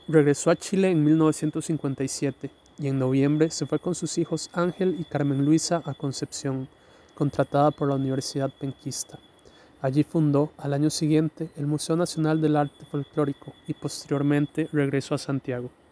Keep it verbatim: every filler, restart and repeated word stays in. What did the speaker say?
Regresó a Chile en mil novecientos cincuenta y siete y en noviembre se fue con sus hijos Ángel y Carmen Luisa a Concepción, contratada por la Universidad Penquista. Allí fundó, al año siguiente, el Museo Nacional del Arte Folclórico y posteriormente regresó a Santiago.